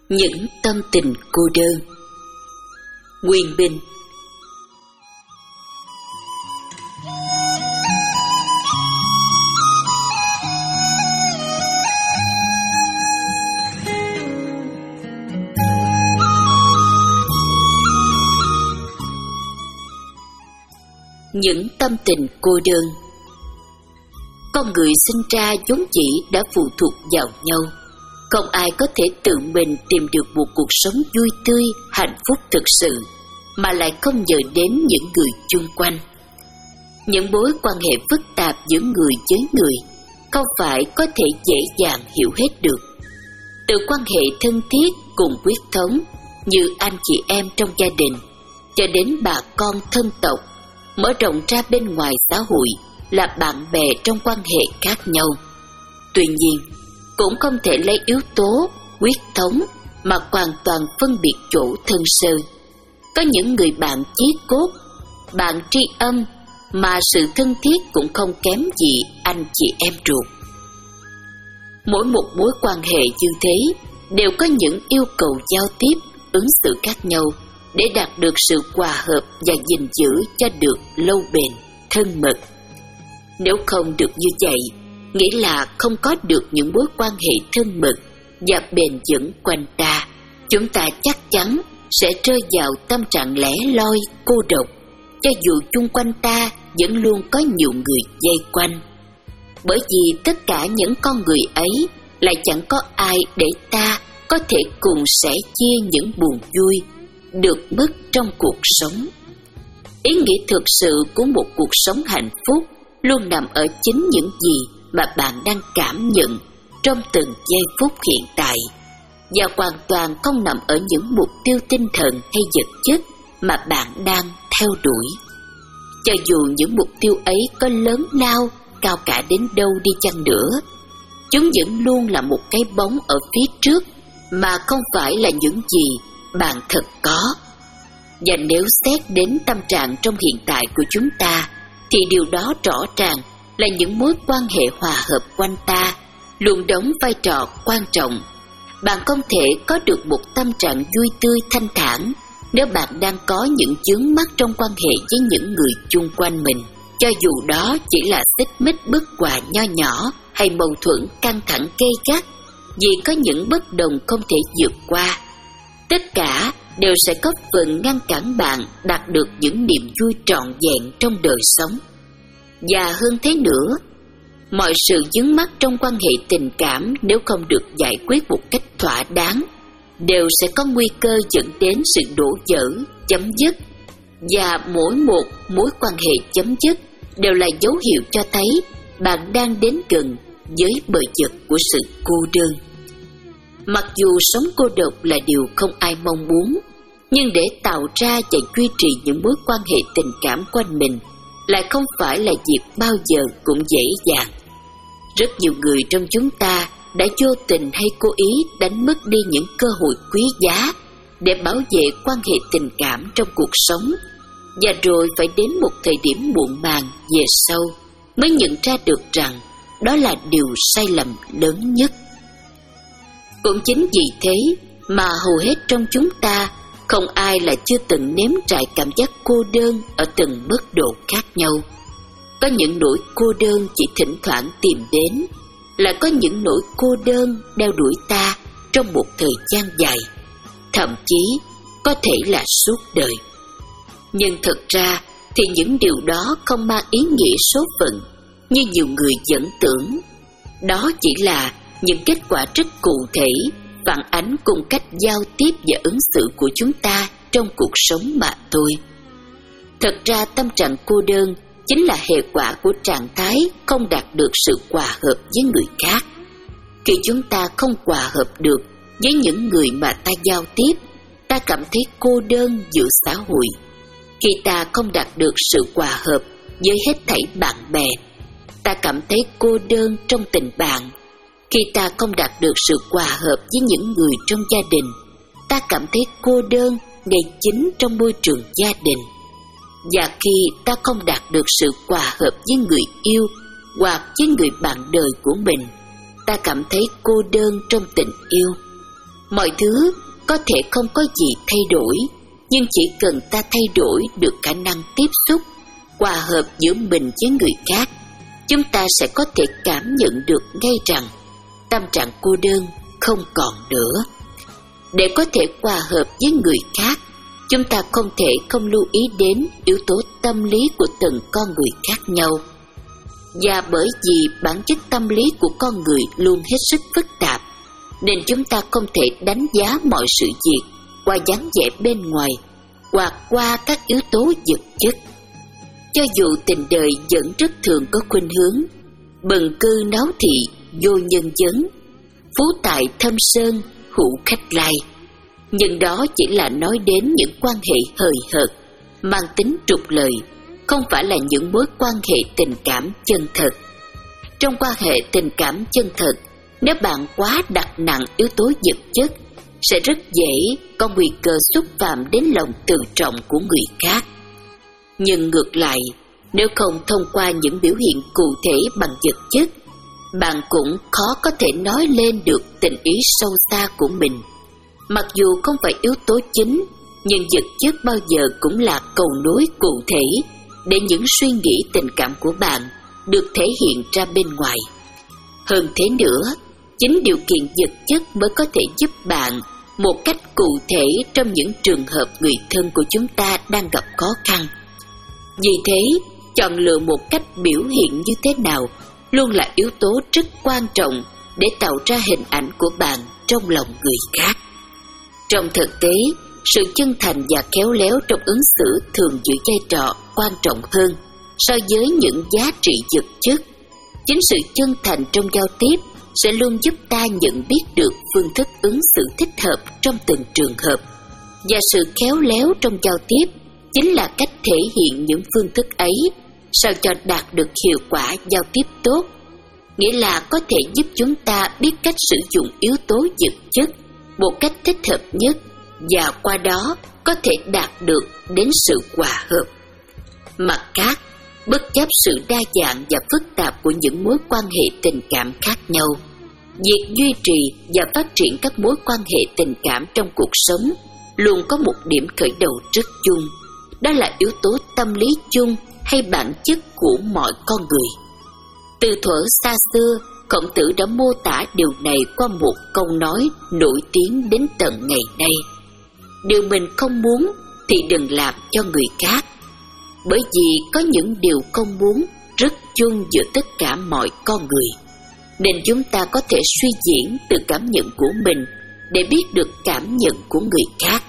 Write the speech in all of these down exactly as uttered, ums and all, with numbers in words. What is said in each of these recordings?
Những tâm tình cô đơn. Quyền Bình. Những tâm tình cô đơn. Con người sinh ra vốn dĩ đã phụ thuộc vào nhau. Không ai có thể tự mình tìm được một cuộc sống vui tươi, hạnh phúc thực sự, mà lại không nhờ đến những người chung quanh. Những mối quan hệ phức tạp giữa người với người không phải có thể dễ dàng hiểu hết được. Từ quan hệ thân thiết cùng huyết thống như anh chị em trong gia đình, cho đến bà con thân tộc, mở rộng ra bên ngoài xã hội là bạn bè trong quan hệ khác nhau. Tuy nhiên, cũng không thể lấy yếu tố huyết thống mà hoàn toàn phân biệt chỗ thân sơ. Có những người bạn chí cốt, bạn tri âm mà sự thân thiết cũng không kém gì anh chị em ruột. Mỗi một mối quan hệ như thế đều có những yêu cầu giao tiếp, ứng xử khác nhau để đạt được sự hòa hợp và gìn giữ cho được lâu bền, thân mật. Nếu không được như vậy, nghĩa là không có được những mối quan hệ thân mật và bền vững quanh ta, chúng ta chắc chắn sẽ rơi vào tâm trạng lẻ loi, cô độc, cho dù chung quanh ta vẫn luôn có nhiều người vây quanh. Bởi vì tất cả những con người ấy lại chẳng có ai để ta có thể cùng sẻ chia những buồn vui, được mất trong cuộc sống. Ý nghĩa thực sự của một cuộc sống hạnh phúc luôn nằm ở chính những gì mà bạn đang cảm nhận trong từng giây phút hiện tại, và hoàn toàn không nằm ở những mục tiêu tinh thần hay vật chất mà bạn đang theo đuổi. Cho dù những mục tiêu ấy có lớn lao, cao cả đến đâu đi chăng nữa, chúng vẫn luôn là một cái bóng ở phía trước mà không phải là những gì bạn thật có. Và nếu xét đến tâm trạng trong hiện tại của chúng ta, thì điều đó rõ ràng là những mối quan hệ hòa hợp quanh ta luôn đóng vai trò quan trọng. Bạn không thể có được một tâm trạng vui tươi thanh thản nếu bạn đang có những chướng mắc trong quan hệ với những người chung quanh mình, cho dù đó chỉ là xích mích bất hòa nho nhỏ hay mâu thuẫn căng thẳng gay gắt, vì có những bất đồng không thể vượt qua. Tất cả đều sẽ có phần ngăn cản bạn đạt được những niềm vui trọn vẹn trong đời sống. Và hơn thế nữa, mọi sự vướng mắc trong quan hệ tình cảm nếu không được giải quyết một cách thỏa đáng đều sẽ có nguy cơ dẫn đến sự đổ vỡ, chấm dứt. Và mỗi một mối quan hệ chấm dứt đều là dấu hiệu cho thấy bạn đang đến gần với bờ vực của sự cô đơn. Mặc dù sống cô độc là điều không ai mong muốn, nhưng để tạo ra và duy trì những mối quan hệ tình cảm quanh mình lại không phải là việc bao giờ cũng dễ dàng. Rất nhiều người trong chúng ta đã vô tình hay cố ý đánh mất đi những cơ hội quý giá để bảo vệ quan hệ tình cảm trong cuộc sống, và rồi phải đến một thời điểm muộn màng về sau mới nhận ra được rằng đó là điều sai lầm lớn nhất. Cũng chính vì thế mà hầu hết trong chúng ta không ai là chưa từng nếm trải cảm giác cô đơn ở từng mức độ khác nhau. Có những nỗi cô đơn chỉ thỉnh thoảng tìm đến, lại có những nỗi cô đơn đeo đuổi ta trong một thời gian dài, thậm chí có thể là suốt đời. Nhưng thực ra thì những điều đó không mang ý nghĩa số phận như nhiều người vẫn tưởng. Đó chỉ là những kết quả rất cụ thể phản ánh cùng cách giao tiếp và ứng xử của chúng ta trong cuộc sống mà thôi. Thật ra tâm trạng cô đơn chính là hệ quả của trạng thái không đạt được sự hòa hợp với người khác. Khi chúng ta không hòa hợp được với những người mà ta giao tiếp, ta cảm thấy cô đơn giữa xã hội. Khi ta không đạt được sự hòa hợp với hết thảy bạn bè, ta cảm thấy cô đơn trong tình bạn. Khi ta không đạt được sự hòa hợp với những người trong gia đình, ta cảm thấy cô đơn ngay chính trong môi trường gia đình. Và khi ta không đạt được sự hòa hợp với người yêu hoặc với người bạn đời của mình, ta cảm thấy cô đơn trong tình yêu. Mọi thứ có thể không có gì thay đổi, nhưng chỉ cần ta thay đổi được khả năng tiếp xúc, hòa hợp giữa mình với người khác, chúng ta sẽ có thể cảm nhận được ngay rằng tâm trạng cô đơn không còn nữa. Để có thể hòa hợp với người khác, chúng ta không thể không lưu ý đến yếu tố tâm lý của từng con người khác nhau. Và bởi vì bản chất tâm lý của con người luôn hết sức phức tạp, nên chúng ta không thể đánh giá mọi sự việc qua dáng vẻ bên ngoài hoặc qua các yếu tố vật chất. Cho dù tình đời vẫn rất thường có khuynh hướng bần cư náo thị, vô nhân vấn, phú tại thâm sơn, hữu khách lai, nhưng đó chỉ là nói đến những quan hệ hời hợt, mang tính trục lợi, không phải là những mối quan hệ tình cảm chân thật. Trong quan hệ tình cảm chân thật, nếu bạn quá đặt nặng yếu tố vật chất, sẽ rất dễ có nguy cơ xúc phạm đến lòng tự trọng của người khác. Nhưng ngược lại, nếu không thông qua những biểu hiện cụ thể bằng vật chất, bạn cũng khó có thể nói lên được tình ý sâu xa của mình. Mặc dù không phải yếu tố chính, nhưng vật chất bao giờ cũng là cầu nối cụ thể để những suy nghĩ tình cảm của bạn được thể hiện ra bên ngoài. Hơn thế nữa, chính điều kiện vật chất mới có thể giúp bạn một cách cụ thể trong những trường hợp người thân của chúng ta đang gặp khó khăn. Vì thế, chọn lựa một cách biểu hiện như thế nào luôn là yếu tố rất quan trọng để tạo ra hình ảnh của bạn trong lòng người khác. Trong thực tế, sự chân thành và khéo léo trong ứng xử thường giữ vai trò quan trọng hơn so với những giá trị vật chất. Chính sự chân thành trong giao tiếp sẽ luôn giúp ta nhận biết được phương thức ứng xử thích hợp trong từng trường hợp, và sự khéo léo trong giao tiếp chính là cách thể hiện những phương thức ấy sao cho đạt được hiệu quả giao tiếp tốt, nghĩa là có thể giúp chúng ta biết cách sử dụng yếu tố vật chất một cách thích hợp nhất, và qua đó có thể đạt được đến sự hòa hợp. Mặt khác, bất chấp sự đa dạng và phức tạp của những mối quan hệ tình cảm khác nhau, việc duy trì và phát triển các mối quan hệ tình cảm trong cuộc sống luôn có một điểm khởi đầu rất chung, đó là yếu tố tâm lý chung hay bản chất của mọi con người. Từ thuở xa xưa, Khổng Tử đã mô tả điều này qua một câu nói nổi tiếng đến tận ngày nay: điều mình không muốn thì đừng làm cho người khác. Bởi vì có những điều không muốn rất chung giữa tất cả mọi con người, nên chúng ta có thể suy diễn từ cảm nhận của mình để biết được cảm nhận của người khác.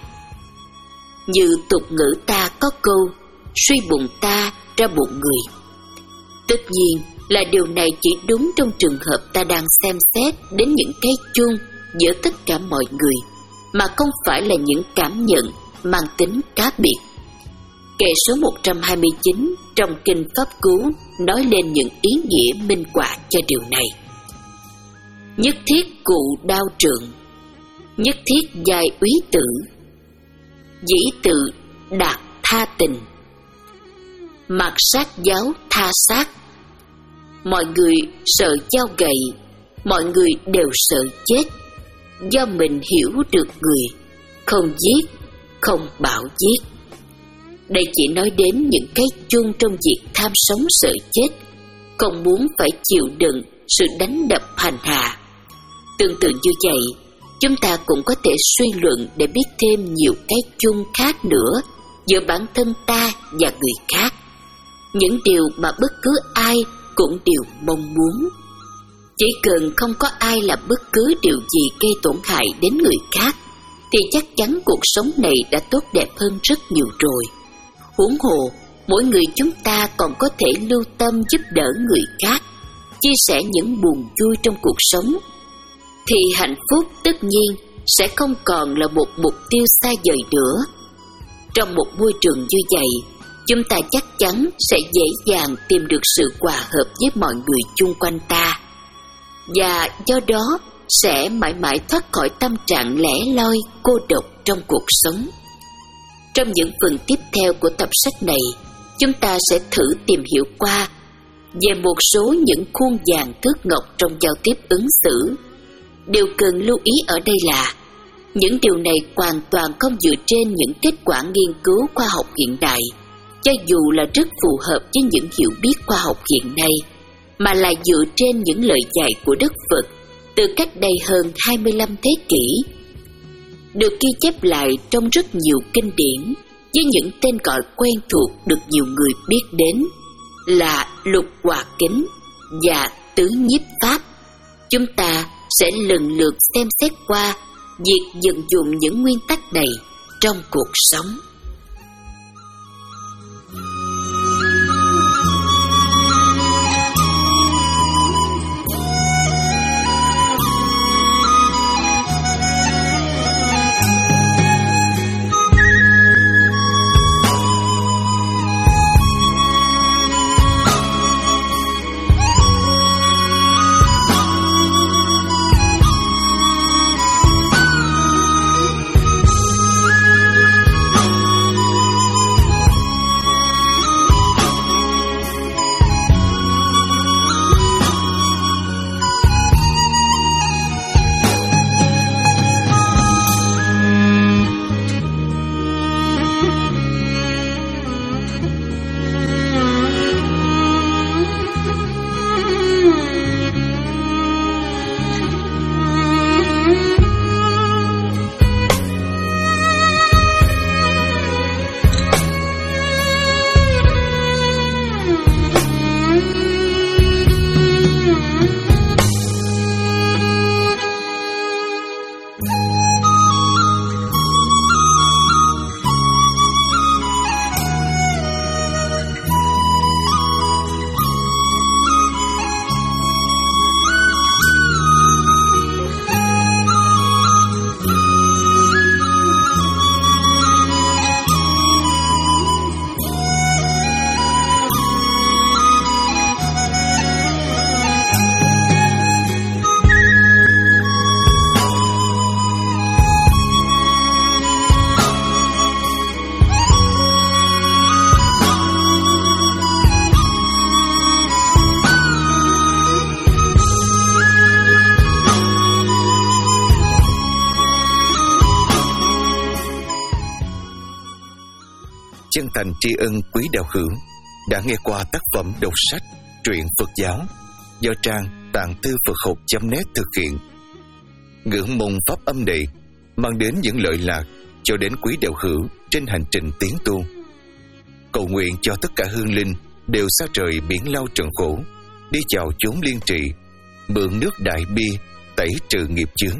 Như tục ngữ ta có câu suy bụng ta ra bụng người. Tất nhiên là điều này chỉ đúng trong trường hợp ta đang xem xét đến những cái chung giữa tất cả mọi người, mà không phải là những cảm nhận mang tính cá biệt. Kệ số một trăm hai mươi chín trong Kinh Pháp Cú nói lên những ý nghĩa minh họa cho điều này. Nhất thiết cụ đao trượng, nhất thiết giai úy tử, dĩ tự đạt tha tình, mặc sát giáo tha sát. Mọi người sợ dao gậy, mọi người đều sợ chết, do mình hiểu được người, không giết, không bảo giết. Đây chỉ nói đến những cái chung trong việc tham sống sợ chết, không muốn phải chịu đựng sự đánh đập hành hạ. Tương tự như vậy, chúng ta cũng có thể suy luận để biết thêm nhiều cái chung khác nữa giữa bản thân ta và người khác, những điều mà bất cứ ai cũng đều mong muốn. Chỉ cần không có ai làm bất cứ điều gì gây tổn hại đến người khác, thì chắc chắn cuộc sống này đã tốt đẹp hơn rất nhiều rồi. Huống hồ, mỗi người chúng ta còn có thể lưu tâm giúp đỡ người khác, chia sẻ những buồn vui trong cuộc sống, thì hạnh phúc tất nhiên sẽ không còn là một mục tiêu xa vời nữa. Trong một môi trường như vậy, chúng ta chắc chắn sẽ dễ dàng tìm được sự hòa hợp với mọi người chung quanh ta, và do đó sẽ mãi mãi thoát khỏi tâm trạng lẻ loi, cô độc trong cuộc sống. Trong những phần tiếp theo của tập sách này, chúng ta sẽ thử tìm hiểu qua về một số những khuôn vàng thước ngọc trong giao tiếp ứng xử. Điều cần lưu ý ở đây là những điều này hoàn toàn không dựa trên những kết quả nghiên cứu khoa học hiện đại, cho dù là rất phù hợp với những hiểu biết khoa học hiện nay, mà là dựa trên những lời dạy của Đức Phật từ cách đây hơn hai mươi lăm thế kỷ, được ghi chép lại trong rất nhiều kinh điển với những tên gọi quen thuộc được nhiều người biết đến là Lục Hòa Kính và Tứ Nhiếp Pháp. Chúng ta sẽ lần lượt xem xét qua việc vận dụng những nguyên tắc này trong cuộc sống. Chân thành tri ân quý đạo hữu đã nghe qua tác phẩm đọc sách truyện Phật giáo do trang tạng thư Phật học chấm net thực hiện. Ngưỡng mong pháp âm này mang đến những lợi lạc cho đến quý đạo hữu trên hành trình tiến tu. Cầu nguyện cho tất cả hương linh đều xa trời biển lao trần khổ, đi vào chốn liên trị, mượn nước đại bi tẩy trừ nghiệp chướng.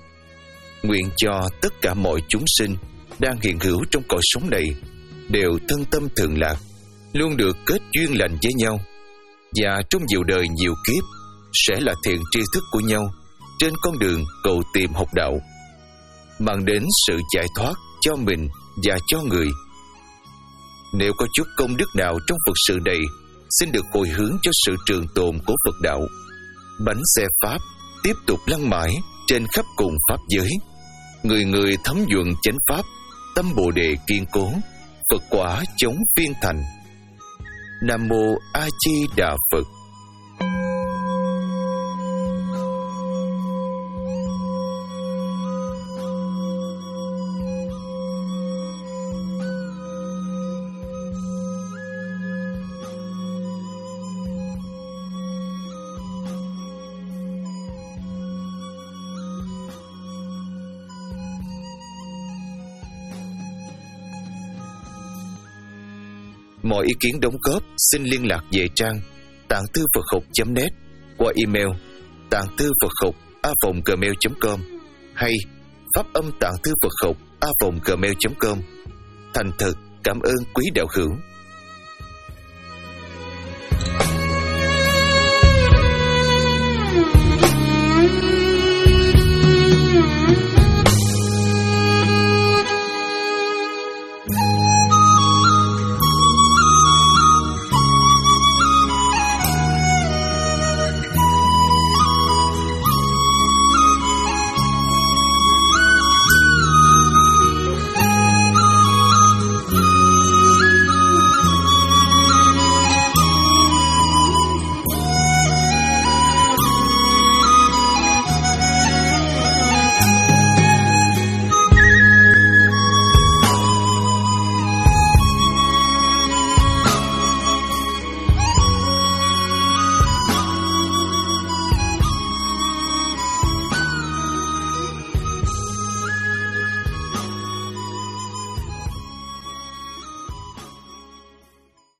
Nguyện cho tất cả mọi chúng sinh đang hiện hữu trong cõi sống này đều thân tâm thượng lạc, luôn được kết duyên lành với nhau, và trong nhiều đời nhiều kiếp sẽ là thiện tri thức của nhau trên con đường cầu tìm học đạo, mang đến sự giải thoát cho mình và cho người. Nếu có chút công đức nào trong Phật sự này, xin được hồi hướng cho sự trường tồn của Phật đạo. Bánh xe Pháp tiếp tục lăn mãi trên khắp cùng Pháp giới, người người thấm nhuận chánh Pháp, tâm Bồ Đề kiên cố, Phật quả chống phiên thành. Nam Mô A Di Đà Phật. Mọi ý kiến đóng góp xin liên lạc về trang tạng thư Phật học chấm net qua email tạng thư Phật học a vòng gmail chấm com hay pháp âm tạng thư Phật học a vòng gmail chấm com. Thành thật cảm ơn quý đạo hữu.